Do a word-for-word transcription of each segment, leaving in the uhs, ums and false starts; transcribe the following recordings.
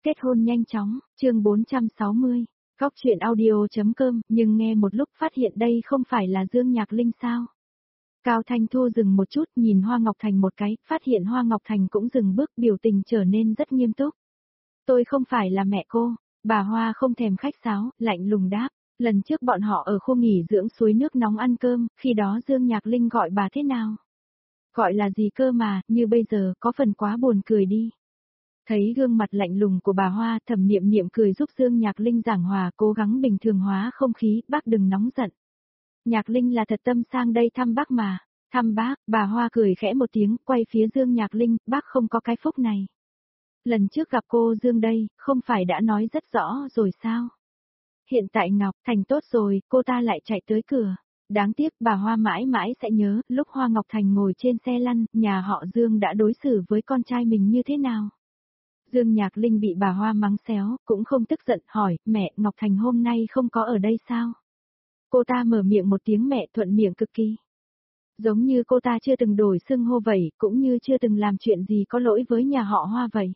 Kết hôn nhanh chóng, chương bốn trăm sáu mươi, Góc truyện audio.com, nhưng nghe một lúc phát hiện đây không phải là Dương Nhạc Linh sao. Cao Thanh Thu dừng một chút nhìn Hoa Ngọc Thành một cái, phát hiện Hoa Ngọc Thành cũng dừng bước, biểu tình trở nên rất nghiêm túc. Tôi không phải là mẹ cô, bà Hoa không thèm khách sáo, lạnh lùng đáp. Lần trước bọn họ ở khu nghỉ dưỡng suối nước nóng ăn cơm, khi đó Dương Nhạc Linh gọi bà thế nào? Gọi là gì cơ mà, như bây giờ, có phần quá buồn cười đi. Thấy gương mặt lạnh lùng của bà Hoa, Thẩm Niệm Niệm cười giúp Dương Nhạc Linh giảng hòa, cố gắng bình thường hóa không khí, bác đừng nóng giận. Nhạc Linh là thật tâm sang đây thăm bác mà. Thăm bác, bà Hoa cười khẽ một tiếng, quay phía Dương Nhạc Linh, bác không có cái phúc này. Lần trước gặp cô Dương đây, không phải đã nói rất rõ rồi sao? Hiện tại Ngọc Thành tốt rồi, cô ta lại chạy tới cửa. Đáng tiếc bà Hoa mãi mãi sẽ nhớ, lúc Hoa Ngọc Thành ngồi trên xe lăn, nhà họ Dương đã đối xử với con trai mình như thế nào? Dương Nhạc Linh bị bà Hoa mắng xéo, cũng không tức giận, hỏi, mẹ, Ngọc Thành hôm nay không có ở đây sao? Cô ta mở miệng một tiếng mẹ thuận miệng cực kỳ. Giống như cô ta chưa từng đổi xưng hô vậy, cũng như chưa từng làm chuyện gì có lỗi với nhà họ Hoa vậy.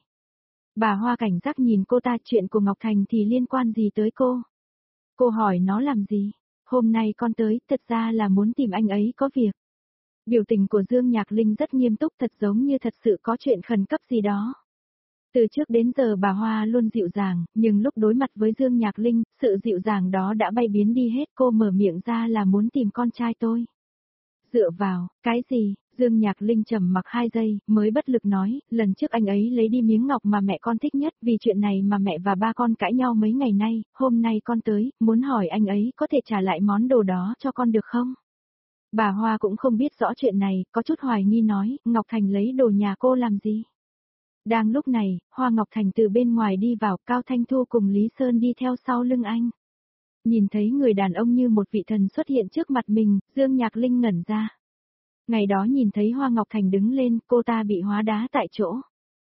Bà Hoa cảnh giác nhìn cô ta, chuyện của Ngọc Thành thì liên quan gì tới cô? Cô hỏi nó làm gì? Hôm nay con tới, thật ra là muốn tìm anh ấy có việc. Biểu tình của Dương Nhạc Linh rất nghiêm túc, thật giống như thật sự có chuyện khẩn cấp gì đó. Từ trước đến giờ bà Hoa luôn dịu dàng, nhưng lúc đối mặt với Dương Nhạc Linh, sự dịu dàng đó đã bay biến đi hết. Cô mở miệng ra là muốn tìm con trai tôi. Dựa vào, cái gì? Dương Nhạc Linh trầm mặc hai giây, mới bất lực nói, lần trước anh ấy lấy đi miếng ngọc mà mẹ con thích nhất, vì chuyện này mà mẹ và ba con cãi nhau mấy ngày nay, hôm nay con tới, muốn hỏi anh ấy có thể trả lại món đồ đó cho con được không? Bà Hoa cũng không biết rõ chuyện này, có chút hoài nghi nói, Ngọc Thành lấy đồ nhà cô làm gì? Đang lúc này, Hoa Ngọc Thành từ bên ngoài đi vào, Cao Thanh Thu cùng Lý Sơn đi theo sau lưng anh. Nhìn thấy người đàn ông như một vị thần xuất hiện trước mặt mình, Dương Nhạc Linh ngẩn ra. Ngày đó nhìn thấy Hoa Ngọc Thành đứng lên, cô ta bị hóa đá tại chỗ.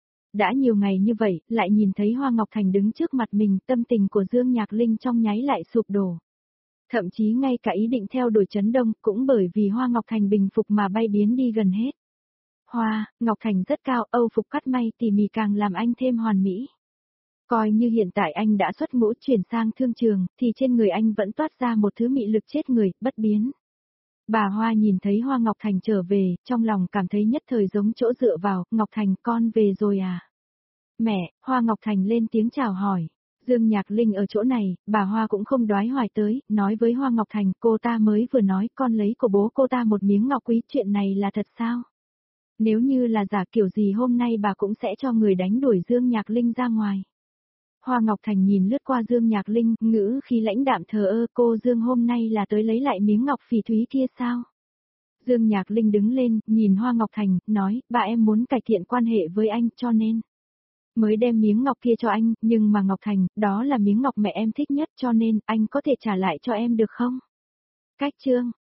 Đã nhiều ngày như vậy, lại nhìn thấy Hoa Ngọc Thành đứng trước mặt mình, tâm tình của Dương Nhạc Linh trong nháy lại sụp đổ. Thậm chí ngay cả ý định theo đuổi Trấn Đông, cũng bởi vì Hoa Ngọc Thành bình phục mà bay biến đi gần hết. Hoa, Ngọc Thành rất cao, âu phục cắt may tỉ mỉ càng làm anh thêm hoàn mỹ. Coi như hiện tại anh đã xuất ngũ chuyển sang thương trường, thì trên người anh vẫn toát ra một thứ mị lực chết người, bất biến. Bà Hoa nhìn thấy Hoa Ngọc Thành trở về, trong lòng cảm thấy nhất thời giống chỗ dựa vào, Ngọc Thành con về rồi à? Mẹ, Hoa Ngọc Thành lên tiếng chào hỏi. Dương Nhạc Linh ở chỗ này, bà Hoa cũng không đoái hoài tới, nói với Hoa Ngọc Thành, cô ta mới vừa nói con lấy của bố cô ta một miếng ngọc quý, chuyện này là thật sao? Nếu như là giả kiểu gì hôm nay bà cũng sẽ cho người đánh đuổi Dương Nhạc Linh ra ngoài. Hoa Ngọc Thành nhìn lướt qua Dương Nhạc Linh, ngữ khi lãnh đạm thờ ơ, cô Dương hôm nay là tới lấy lại miếng ngọc phỉ thúy kia sao? Dương Nhạc Linh đứng lên, nhìn Hoa Ngọc Thành, nói, bà em muốn cải thiện quan hệ với anh cho nên mới đem miếng ngọc kia cho anh, nhưng mà Ngọc Thành, đó là miếng ngọc mẹ em thích nhất cho nên anh có thể trả lại cho em được không? Cách chương,